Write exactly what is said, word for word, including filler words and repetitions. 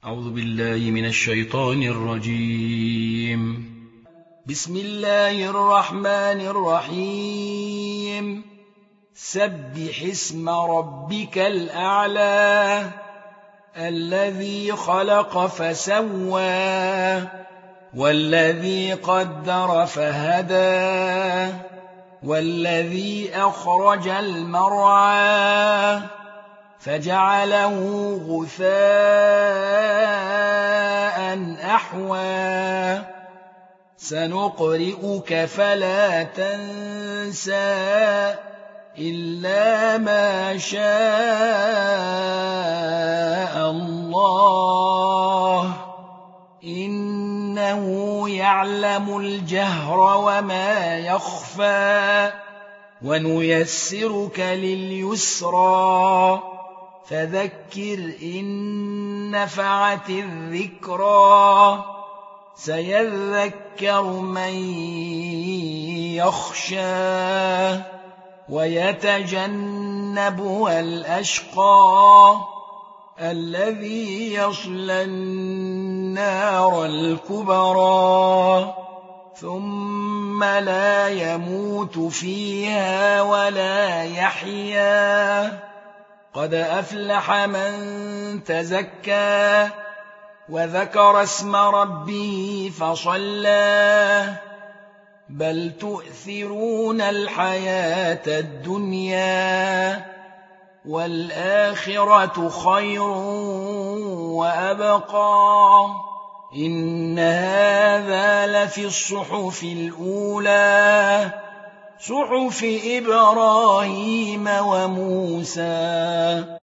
أعوذ بالله من الشيطان الرجيم. بسم الله الرحمن الرحيم. سبح اسم ربك الأعلى الذي خلق فسوى والذي قدر فهدى والذي أخرج المرعى فجعله غثاء أحوى سنقرئك فلا تنسى إلا ما شاء الله إنه يعلم الجهر وما يخفى ونيسرك لليسرى فذكر إن نفعت الذكرى سيذكر من يخشى ويتجنبها الأشقى الذي يصلى النار الكبرى ثم لا يموت فيها ولا يحيا قد أفلح من تزكى وذكر اسم ربه فصلى بل تؤثرون الحياة الدنيا والآخرة خير وأبقى إن هذا لفي الصحف الأولى صحف إبراهيم وموسى